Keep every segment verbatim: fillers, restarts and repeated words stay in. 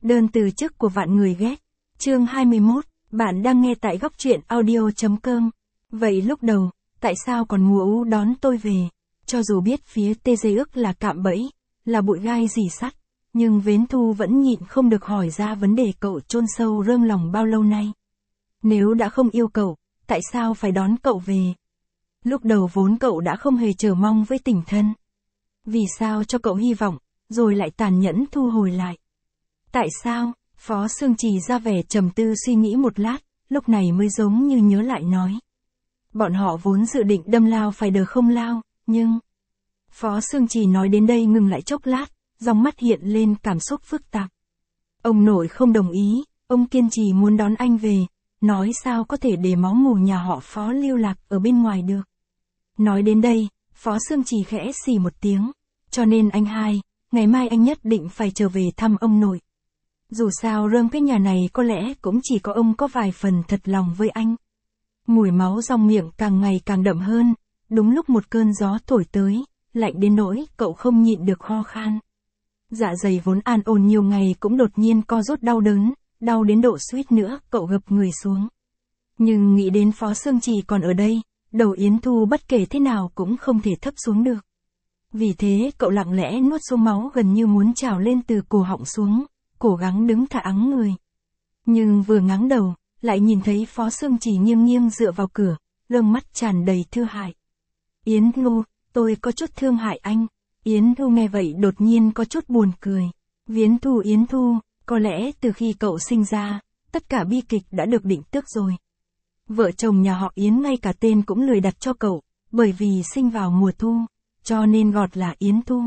Đơn từ chức của vạn người ghét. Chương hai mươi mốt, bạn đang nghe tại góc truyện audio chấm com. Vậy lúc đầu, tại sao còn mùa u đón tôi về? Cho dù biết phía tê dê ức là cạm bẫy, là bụi gai rỉ sắt, nhưng Vến Thu vẫn nhịn không được hỏi ra vấn đề cậu chôn sâu rơm lòng bao lâu nay. Nếu đã không yêu cậu, tại sao phải đón cậu về? Lúc đầu vốn cậu đã không hề chờ mong với tình thân. Vì sao cho cậu hy vọng, rồi lại tàn nhẫn thu hồi lại? Tại sao? Phó Sương Trì ra vẻ trầm tư suy nghĩ một lát, lúc này mới giống như nhớ lại nói. Bọn họ vốn dự định đâm lao phải đờ không lao, nhưng... Phó Sương Trì nói đến đây ngừng lại chốc lát, dòng mắt hiện lên cảm xúc phức tạp. Ông nội không đồng ý, ông kiên trì muốn đón anh về, nói sao có thể để máu mủ nhà họ Phó lưu lạc ở bên ngoài được. Nói đến đây, Phó Sương Trì khẽ xì một tiếng, cho nên anh hai, ngày mai anh nhất định phải trở về thăm ông nội. Dù sao rơm cái nhà này có lẽ cũng chỉ có ông có vài phần thật lòng với anh. Mùi máu trong miệng càng ngày càng đậm hơn, đúng lúc một cơn gió thổi tới, lạnh đến nỗi cậu không nhịn được ho khan. Dạ dày vốn an ổn nhiều ngày cũng đột nhiên co rút đau đớn, đau đến độ suýt nữa cậu gập người xuống. Nhưng nghĩ đến Phó Sương Trì còn ở đây, đầu Yến Thu bất kể thế nào cũng không thể thấp xuống được. Vì thế cậu lặng lẽ nuốt số máu gần như muốn trào lên từ cổ họng xuống, cố gắng đứng thả ắng người. Nhưng vừa ngáng đầu, lại nhìn thấy Phó Sương Trì nghiêng nghiêng dựa vào cửa, lông mắt tràn đầy thư hại. Yến Thu, tôi có chút thương hại anh. Yến Thu nghe vậy đột nhiên có chút buồn cười. Viễn Thu Yến Thu, có lẽ từ khi cậu sinh ra, tất cả bi kịch đã được định trước rồi. Vợ chồng nhà họ Yến ngay cả tên cũng lười đặt cho cậu, bởi vì sinh vào mùa thu, cho nên gọt là Yến Thu.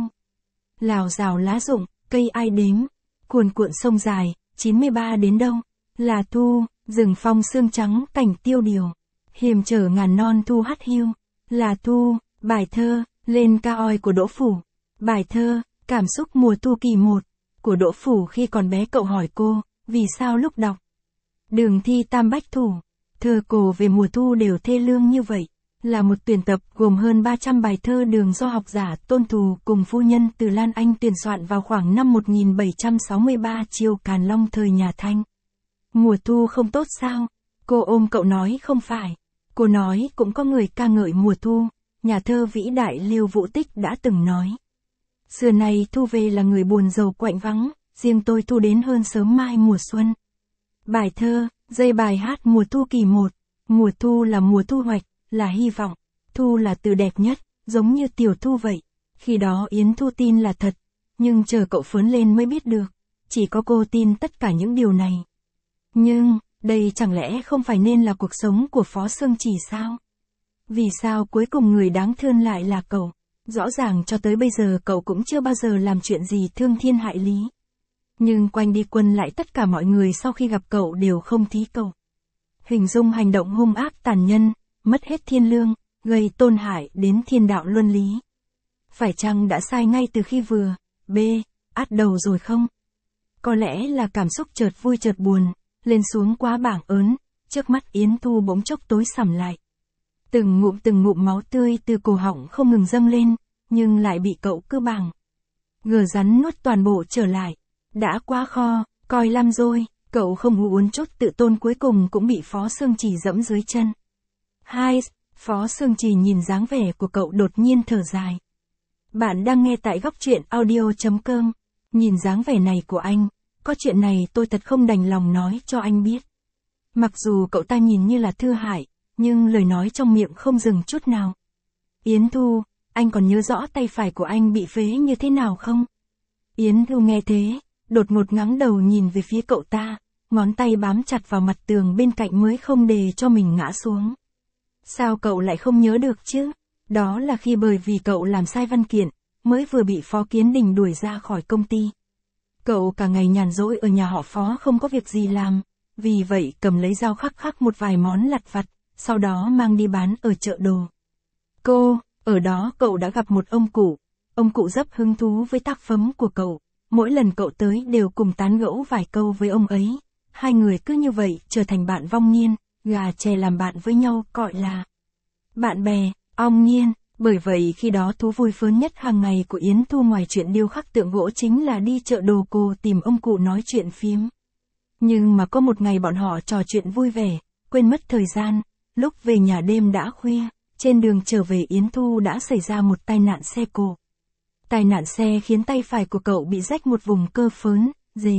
Lào rào lá rụng, cây ai đếm, cuồn cuộn sông dài, chín mươi ba đến đâu, là thu, rừng phong sương trắng cảnh tiêu điều, hiềm trở ngàn non thu hắt hiu, là thu, bài thơ, lên ca oi của Đỗ Phủ. Bài thơ, cảm xúc mùa thu kỳ một, của Đỗ Phủ khi còn bé cậu hỏi cô, vì sao lúc đọc. Đường thi tam bách thủ, thơ cổ về mùa thu đều thê lương như vậy, là một tuyển tập gồm hơn ba trăm bài thơ đường do học giả Tôn Thù cùng phu nhân Từ Lan Anh tuyển soạn vào khoảng năm một nghìn bảy trăm sáu mươi ba chiều Càn Long thời nhà Thanh. Mùa thu không tốt sao? Cô ôm cậu nói không phải. Cô nói cũng có người ca ngợi mùa thu, nhà thơ vĩ đại Lưu Vũ Tích đã từng nói. Xưa nay thu về là người buồn rầu quạnh vắng, riêng tôi thu đến hơn sớm mai mùa xuân. Bài thơ, dây bài hát mùa thu kỳ một, mùa thu là mùa thu hoạch, là hy vọng, thu là từ đẹp nhất, giống như tiểu thu vậy. Khi đó Yến Thu tin là thật, nhưng chờ cậu lớn lên mới biết được, chỉ có cô tin tất cả những điều này. Nhưng, đây chẳng lẽ không phải nên là cuộc sống của Phó Sương Trì sao? Vì sao cuối cùng người đáng thương lại là cậu? Rõ ràng cho tới bây giờ cậu cũng chưa bao giờ làm chuyện gì thương thiên hại lý. Nhưng quanh đi quân lại tất cả mọi người sau khi gặp cậu đều không thí cậu. Hình dung hành động hung ác tàn nhân, mất hết thiên lương, gây tôn hại đến thiên đạo luân lý. Phải chăng đã sai ngay từ khi vừa, b, át đầu rồi không? Có lẽ là cảm xúc chợt vui chợt buồn, lên xuống quá bảng ớn, trước mắt Yến Thu bỗng chốc tối sầm lại. Từng ngụm từng ngụm máu tươi từ cổ họng không ngừng dâng lên, nhưng lại bị cậu cứ bảng gờ rắn nuốt toàn bộ trở lại. Đã quá kho, coi lắm rồi, cậu không uốn chốt tự tôn cuối cùng cũng bị Phó Sương Trì dẫm dưới chân. Hai, Phó Sương Trì nhìn dáng vẻ của cậu đột nhiên thở dài. Bạn đang nghe tại góc truyện audio chấm com. Nhìn dáng vẻ này của anh, có chuyện này tôi thật không đành lòng nói cho anh biết. Mặc dù cậu ta nhìn như là thư hại, nhưng lời nói trong miệng không dừng chút nào. Yến Thu, anh còn nhớ rõ tay phải của anh bị phế như thế nào không? Yến Thu nghe thế, đột ngột ngáng đầu nhìn về phía cậu ta, ngón tay bám chặt vào mặt tường bên cạnh mới không để cho mình ngã xuống. Sao cậu lại không nhớ được chứ? Đó là khi bởi vì cậu làm sai văn kiện, mới vừa bị Phó Kiến Đình đuổi ra khỏi công ty. Cậu cả ngày nhàn rỗi ở nhà họ Phó không có việc gì làm, vì vậy cầm lấy dao khắc khắc một vài món lặt vặt, sau đó mang đi bán ở chợ đồ. Cô, ở đó cậu đã gặp một ông cụ, ông cụ rất hứng thú với tác phẩm của cậu, mỗi lần cậu tới đều cùng tán gẫu vài câu với ông ấy, hai người cứ như vậy trở thành bạn vong niên, gà chè làm bạn với nhau gọi là bạn bè. Ông nhiên, Bởi vậy khi đó thú vui lớn nhất hàng ngày của Yến Thu ngoài chuyện điêu khắc tượng gỗ chính là đi chợ đồ cổ tìm ông cụ nói chuyện phiếm. Nhưng mà có một ngày bọn họ trò chuyện vui vẻ, quên mất thời gian, lúc về nhà đêm đã khuya, trên đường trở về Yến Thu đã xảy ra một tai nạn xe cộ. Tai nạn xe khiến tay phải của cậu bị rách một vùng cơ phớn, dề.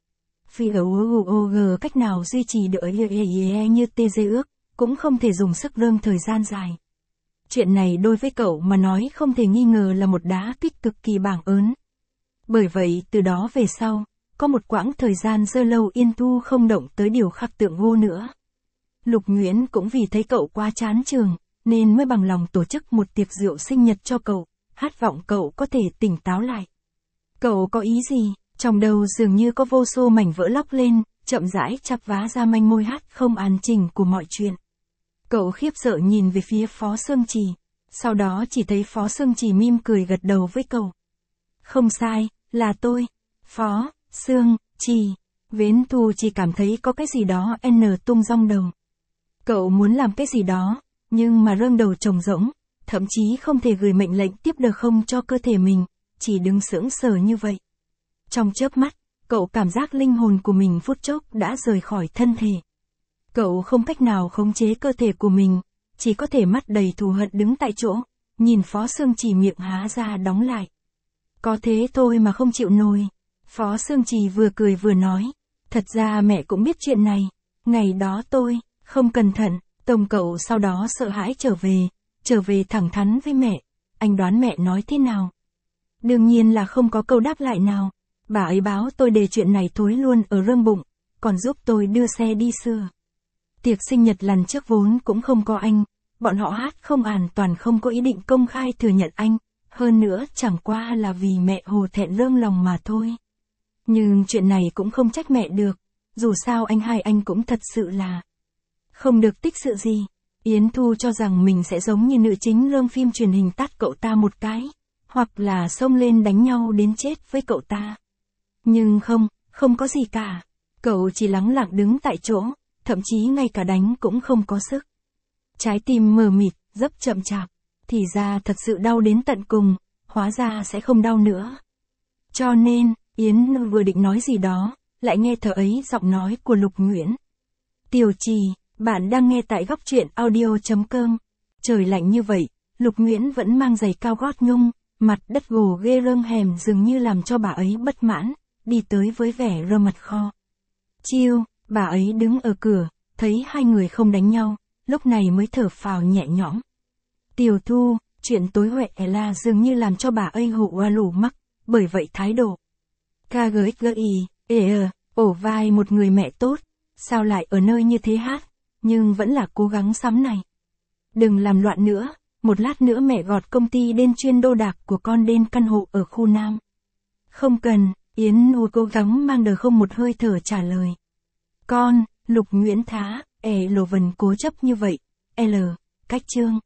Vì ở u o g cách nào duy trì được ấy như tê dê ước, cũng không thể dùng sức rơm thời gian dài. Chuyện này đối với cậu mà nói không thể nghi ngờ là một đá kích cực kỳ bảng ớn. Bởi vậy từ đó về sau, có một quãng thời gian dơ lâu Yến Thu không động tới điều khắc tượng gỗ nữa. Lục Nguyễn cũng vì thấy cậu quá chán trường, nên mới bằng lòng tổ chức một tiệc rượu sinh nhật cho cậu, hát vọng cậu có thể tỉnh táo lại. Cậu có ý gì? Trong đầu dường như có vô số mảnh vỡ lóc lên, chậm rãi chắp vá ra manh môi hát không an chỉnh của mọi chuyện. Cậu khiếp sợ nhìn về phía Phó Sương Trì, sau đó chỉ thấy Phó Sương Trì mỉm cười gật đầu với cậu. Không sai, là tôi, Phó Sương Trì. Yến Thu chỉ cảm thấy có cái gì đó n tung rong đầu. Cậu muốn làm cái gì đó, nhưng mà rơng đầu trống rỗng, thậm chí không thể gửi mệnh lệnh tiếp được không cho cơ thể mình, chỉ đứng sững sờ như vậy. Trong chớp mắt, cậu cảm giác linh hồn của mình phút chốc đã rời khỏi thân thể. Cậu không cách nào khống chế cơ thể của mình, chỉ có thể mắt đầy thù hận đứng tại chỗ, nhìn Phó Sương Trì miệng há ra đóng lại. Có thế thôi mà không chịu nổi. Phó Sương Trì vừa cười vừa nói, thật ra mẹ cũng biết chuyện này, ngày đó tôi, không cẩn thận, Tông cậu sau đó sợ hãi trở về, trở về thẳng thắn với mẹ, anh đoán mẹ nói thế nào? Đương nhiên là không có câu đáp lại nào, bà ấy báo tôi để chuyện này thối luôn ở rơm bụng, còn giúp tôi đưa xe đi sửa. Tiệc sinh nhật lần trước vốn cũng không có anh, bọn họ hát không an toàn không có ý định công khai thừa nhận anh, hơn nữa chẳng qua là vì mẹ hổ thẹn rơm lòng mà thôi. Nhưng chuyện này cũng không trách mẹ được, dù sao anh hai anh cũng thật sự là không được tích sự gì. Yến Thu cho rằng mình sẽ giống như nữ chính rơm phim truyền hình tát cậu ta một cái, hoặc là xông lên đánh nhau đến chết với cậu ta. Nhưng không, không có gì cả. Cậu chỉ lắng lặng đứng tại chỗ, thậm chí ngay cả đánh cũng không có sức. Trái tim mờ mịt, dấp chậm chạp, thì ra thật sự đau đến tận cùng, hóa ra sẽ không đau nữa. Cho nên, Yến vừa định nói gì đó, lại nghe thở ấy giọng nói của Lục Nguyễn. Tiểu Trì, bạn đang nghe tại góc truyện audio chấm com. Trời lạnh như vậy, Lục Nguyễn vẫn mang giày cao gót nhung, mặt đất gồ ghê rơm hèm dường như làm cho bà ấy bất mãn, đi tới với vẻ rơ mặt kho. Chiêu, bà ấy đứng ở cửa, thấy hai người không đánh nhau, lúc này mới thở phào nhẹ nhõm. Tiểu Thu, chuyện tối huệ là dường như làm cho bà ấy hụ oa lủ mắc, bởi vậy thái độ. Ca gới gơ ý, ê ờ, ổ vai một người mẹ tốt, sao lại ở nơi như thế hát, nhưng vẫn là cố gắng sắm này. Đừng làm loạn nữa, một lát nữa mẹ gọt công ty đến chuyên đô đạc của con đến căn hộ ở khu Nam. Không cần, Yến Nu cố gắng mang đờ không một hơi thở trả lời. Con, Lục Nguyễn thá, e lồ vần cố chấp như vậy, L, cách chương.